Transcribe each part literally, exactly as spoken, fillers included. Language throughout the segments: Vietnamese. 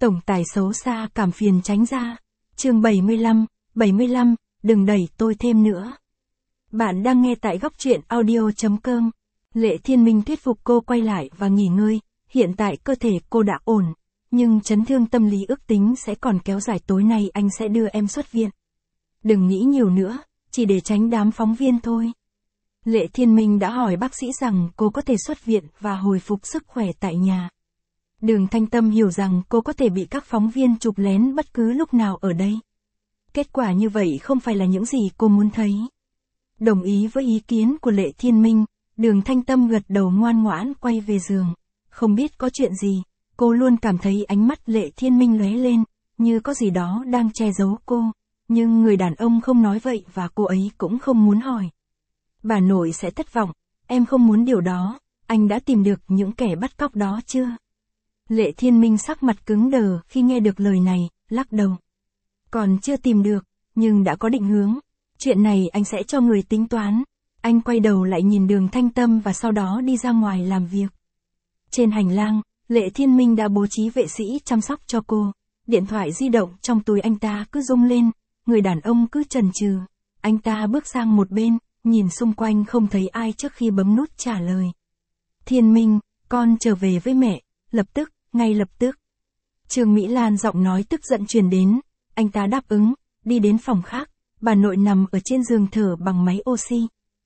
Tổng tài xấu xa cảm phiền tránh ra. Chương bảy mươi lăm, bảy mươi lăm, đừng đẩy tôi thêm nữa. Bạn đang nghe tại góc truyện audio chấm com. Lệ Thiên Minh thuyết phục cô quay lại và nghỉ ngơi, hiện tại cơ thể cô đã ổn, nhưng chấn thương tâm lý ước tính sẽ còn kéo dài, tối nay anh sẽ đưa em xuất viện. Đừng nghĩ nhiều nữa, chỉ để tránh đám phóng viên thôi. Lệ Thiên Minh đã hỏi bác sĩ rằng cô có thể xuất viện và hồi phục sức khỏe tại nhà. Đường Thanh Tâm hiểu rằng cô có thể bị các phóng viên chụp lén bất cứ lúc nào ở đây. Kết quả như vậy không phải là những gì cô muốn thấy. Đồng ý với ý kiến của Lệ Thiên Minh, Đường Thanh Tâm gật đầu ngoan ngoãn quay về giường. Không biết có chuyện gì, cô luôn cảm thấy ánh mắt Lệ Thiên Minh lóe lên, như có gì đó đang che giấu cô. Nhưng người đàn ông không nói vậy và cô ấy cũng không muốn hỏi. Bà nội sẽ thất vọng, em không muốn điều đó, anh đã tìm được những kẻ bắt cóc đó chưa? Lệ Thiên Minh sắc mặt cứng đờ khi nghe được lời này, lắc đầu. Còn chưa tìm được, nhưng đã có định hướng. Chuyện này anh sẽ cho người tính toán. Anh quay đầu lại nhìn Đường Thanh Tâm và sau đó đi ra ngoài làm việc. Trên hành lang, Lệ Thiên Minh đã bố trí vệ sĩ chăm sóc cho cô. Điện thoại di động trong túi anh ta cứ rung lên, người đàn ông cứ chần chừ. Anh ta bước sang một bên, nhìn xung quanh không thấy ai trước khi bấm nút trả lời. Thiên Minh, con trở về với mẹ, lập tức, ngay lập tức. Trương Mỹ Lan giọng nói tức giận truyền đến, anh ta đáp ứng, đi đến phòng khác, bà nội nằm ở trên giường thở bằng máy oxy.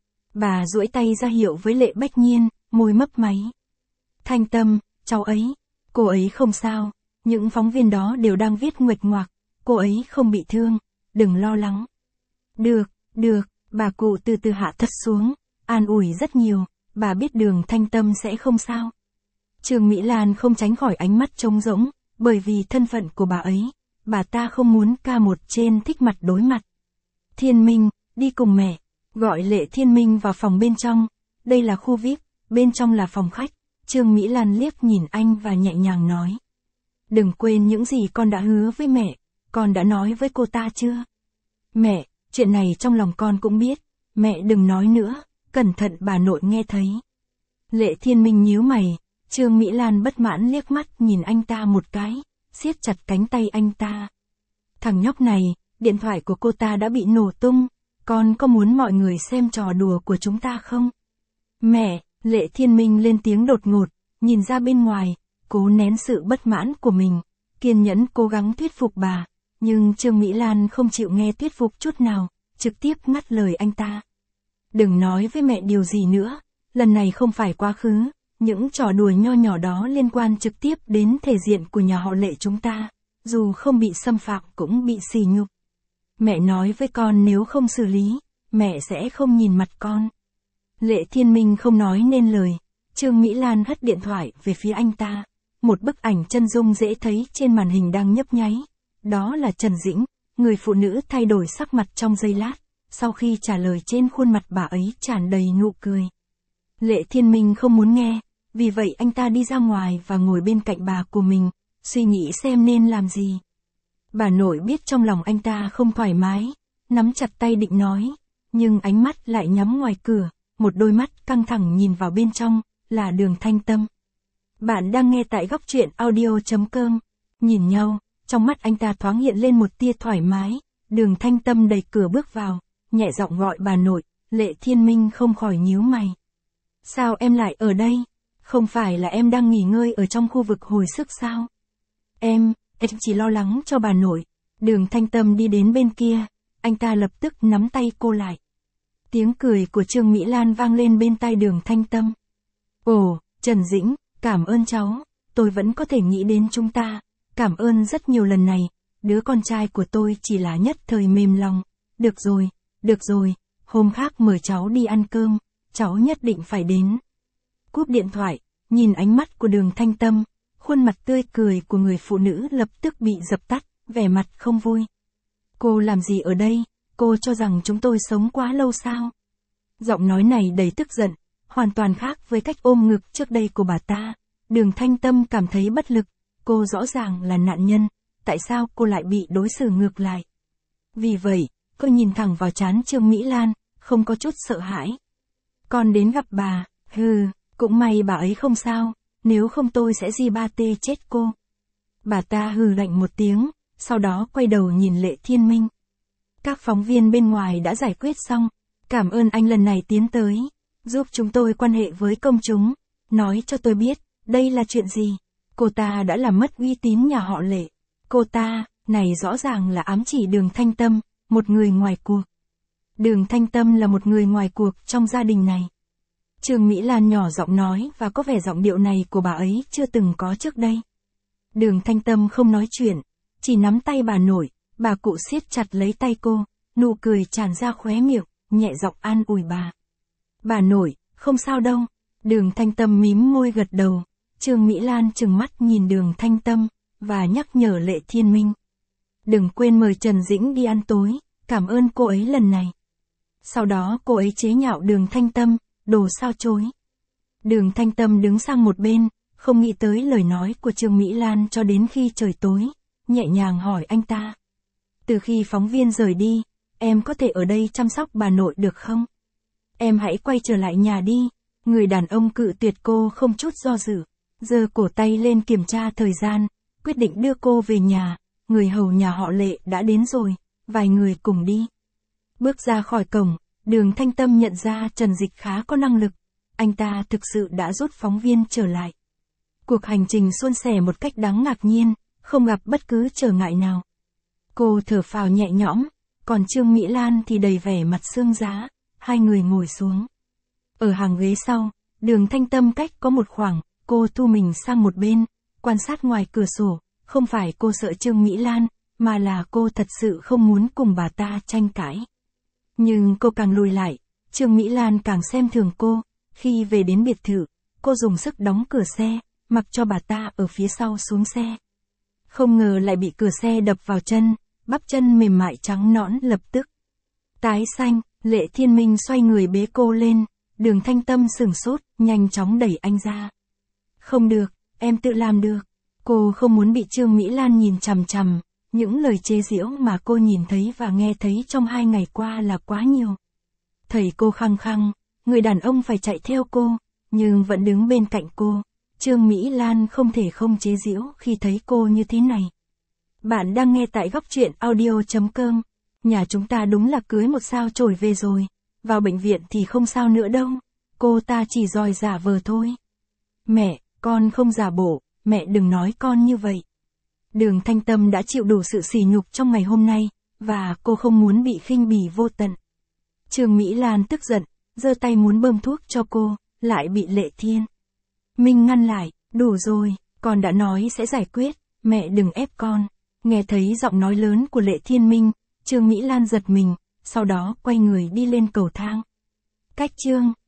Bà duỗi tay ra hiệu với Lệ Bách Nhiên, môi mấp máy. Thanh Tâm, cháu ấy, cô ấy không sao, những phóng viên đó đều đang viết nguệch ngoạc, cô ấy không bị thương, đừng lo lắng. Được, được, bà cụ từ từ hạ thấp xuống, an ủi rất nhiều, bà biết Đường Thanh Tâm sẽ không sao. Trương Mỹ Lan không tránh khỏi ánh mắt trống rỗng, bởi vì thân phận của bà ấy, bà ta không muốn ca một trên thích mặt đối mặt. Thiên Minh, đi cùng mẹ, gọi Lệ Thiên Minh vào phòng bên trong, đây là khu vi ai pi, bên trong là phòng khách. Trương Mỹ Lan liếc nhìn anh và nhẹ nhàng nói. Đừng quên những gì con đã hứa với mẹ, con đã nói với cô ta chưa? Mẹ, chuyện này trong lòng con cũng biết, mẹ đừng nói nữa, cẩn thận bà nội nghe thấy. Lệ Thiên Minh nhíu mày, Trương Mỹ Lan bất mãn liếc mắt nhìn anh ta một cái, siết chặt cánh tay anh ta. Thằng nhóc này, điện thoại của cô ta đã bị nổ tung, con có muốn mọi người xem trò đùa của chúng ta không? Mẹ, Lệ Thiên Minh lên tiếng đột ngột, nhìn ra bên ngoài, cố nén sự bất mãn của mình, kiên nhẫn cố gắng thuyết phục bà, nhưng Trương Mỹ Lan không chịu nghe thuyết phục chút nào, trực tiếp ngắt lời anh ta. Đừng nói với mẹ điều gì nữa, lần này không phải quá khứ, những trò đùa nho nhỏ đó liên quan trực tiếp đến thể diện của nhà họ Lệ chúng ta, dù không bị xâm phạm cũng bị sỉ nhục. Mẹ nói với con nếu không xử lý, mẹ sẽ không nhìn mặt con. Lệ Thiên Minh không nói nên lời, Trương Mỹ Lan hất điện thoại về phía anh ta. Một bức ảnh chân dung dễ thấy trên màn hình đang nhấp nháy. Đó là Trần Dĩnh, người phụ nữ thay đổi sắc mặt trong giây lát, sau khi trả lời trên khuôn mặt bà ấy tràn đầy nụ cười. Lệ Thiên Minh không muốn nghe, vì vậy anh ta đi ra ngoài và ngồi bên cạnh bà của mình, suy nghĩ xem nên làm gì. Bà nội biết trong lòng anh ta không thoải mái, nắm chặt tay định nói, nhưng ánh mắt lại nhắm ngoài cửa, một đôi mắt căng thẳng nhìn vào bên trong, là Đường Thanh Tâm. Bạn đang nghe tại góc truyện audio chấm com. Nhìn nhau, trong mắt anh ta thoáng hiện lên một tia thoải mái, Đường Thanh Tâm đẩy cửa bước vào, nhẹ giọng gọi bà nội. Lệ Thiên Minh không khỏi nhíu mày. Sao em lại ở đây? Không phải là em đang nghỉ ngơi ở trong khu vực hồi sức sao? Em, em chỉ lo lắng cho bà nội. Đường Thanh Tâm đi đến bên kia, anh ta lập tức nắm tay cô lại. Tiếng cười của Trương Mỹ Lan vang lên bên tai Đường Thanh Tâm. Ồ, Trần Dĩnh, cảm ơn cháu, tôi vẫn có thể nghĩ đến chúng ta, cảm ơn rất nhiều lần này, đứa con trai của tôi chỉ là nhất thời mềm lòng. Được rồi, được rồi, hôm khác mời cháu đi ăn cơm, cháu nhất định phải đến. Cúp điện thoại, nhìn ánh mắt của Đường Thanh Tâm, khuôn mặt tươi cười của người phụ nữ lập tức bị dập tắt, vẻ mặt không vui. Cô làm gì ở đây? Cô cho rằng chúng tôi sống quá lâu sao? Giọng nói này đầy tức giận, hoàn toàn khác với cách ôm ngực trước đây của bà ta. Đường Thanh Tâm cảm thấy bất lực, cô rõ ràng là nạn nhân, tại sao cô lại bị đối xử ngược lại? Vì vậy, cô nhìn thẳng vào trán Trương Mỹ Lan, không có chút sợ hãi. Con đến gặp bà, hừ, cũng may bà ấy không sao, nếu không tôi sẽ di ba tê chết cô. Bà ta hừ lạnh một tiếng, sau đó quay đầu nhìn Lệ Thiên Minh. Các phóng viên bên ngoài đã giải quyết xong, cảm ơn anh lần này tiến tới, giúp chúng tôi quan hệ với công chúng, nói cho tôi biết, đây là chuyện gì. Cô ta đã làm mất uy tín nhà họ Lệ. Cô ta, này rõ ràng là ám chỉ Đường Thanh Tâm, một người ngoài cuộc. Đường Thanh Tâm là một người ngoài cuộc trong gia đình này. Trương Mỹ Lan nhỏ giọng nói và có vẻ giọng điệu này của bà ấy chưa từng có trước đây. Đường Thanh Tâm không nói chuyện, chỉ nắm tay bà nội, bà cụ siết chặt lấy tay cô, nụ cười tràn ra khóe miệng, nhẹ giọng an ủi bà. Bà nội, không sao đâu. Đường Thanh Tâm mím môi gật đầu. Trương Mỹ Lan trừng mắt nhìn Đường Thanh Tâm, và nhắc nhở Lệ Thiên Minh. Đừng quên mời Trần Dĩnh đi ăn tối, cảm ơn cô ấy lần này. Sau đó cô ấy chế nhạo Đường Thanh Tâm, đồ sao chối. Đường Thanh Tâm đứng sang một bên, không nghĩ tới lời nói của Trương Mỹ Lan cho đến khi trời tối, nhẹ nhàng hỏi anh ta. Từ khi phóng viên rời đi, em có thể ở đây chăm sóc bà nội được không? Em hãy quay trở lại nhà đi. Người đàn ông cự tuyệt cô không chút do dự, giơ cổ tay lên kiểm tra thời gian, quyết định đưa cô về nhà. Người hầu nhà họ Lệ đã đến rồi, vài người cùng đi. Bước ra khỏi cổng, Đường Thanh Tâm nhận ra Trần Dịch khá có năng lực, anh ta thực sự đã rút phóng viên trở lại. Cuộc hành trình suôn sẻ một cách đáng ngạc nhiên, không gặp bất cứ trở ngại nào. Cô thở phào nhẹ nhõm, còn Trương Mỹ Lan thì đầy vẻ mặt xương giá, hai người ngồi xuống. Ở hàng ghế sau, Đường Thanh Tâm cách có một khoảng, cô thu mình sang một bên, quan sát ngoài cửa sổ, không phải cô sợ Trương Mỹ Lan, mà là cô thật sự không muốn cùng bà ta tranh cãi. Nhưng cô càng lùi lại, Trương Mỹ Lan càng xem thường cô, khi về đến biệt thự, cô dùng sức đóng cửa xe, mặc cho bà ta ở phía sau xuống xe. Không ngờ lại bị cửa xe đập vào chân, bắp chân mềm mại trắng nõn lập tức tái xanh. Lệ Thiên Minh xoay người bế cô lên, Đường Thanh Tâm sửng sốt, nhanh chóng đẩy anh ra. Không được, em tự làm được. Cô không muốn bị Trương Mỹ Lan nhìn chằm chằm, những lời chế giễu mà cô nhìn thấy và nghe thấy trong hai ngày qua là quá nhiều. Thầy cô khăng khăng, người đàn ông phải chạy theo cô, nhưng vẫn đứng bên cạnh cô. Trương Mỹ Lan không thể không chế giễu khi thấy cô như thế này. Bạn đang nghe tại góc truyện audio chấm com. Nhà chúng ta đúng là cưới một sao chổi về rồi, vào bệnh viện thì không sao nữa đâu, cô ta chỉ giỏi giả vờ thôi. Mẹ, con không giả bộ, mẹ đừng nói con như vậy. Đường Thanh Tâm đã chịu đủ sự sỉ nhục trong ngày hôm nay, và cô không muốn bị khinh bỉ vô tận. Trương Mỹ Lan tức giận, giơ tay muốn bơm thuốc cho cô, lại bị Lệ Thiên Minh ngăn lại. Đủ rồi, con đã nói sẽ giải quyết, mẹ đừng ép con. Nghe thấy giọng nói lớn của Lệ Thiên Minh, Trương Mỹ Lan giật mình, sau đó quay người đi lên cầu thang. Cách Trương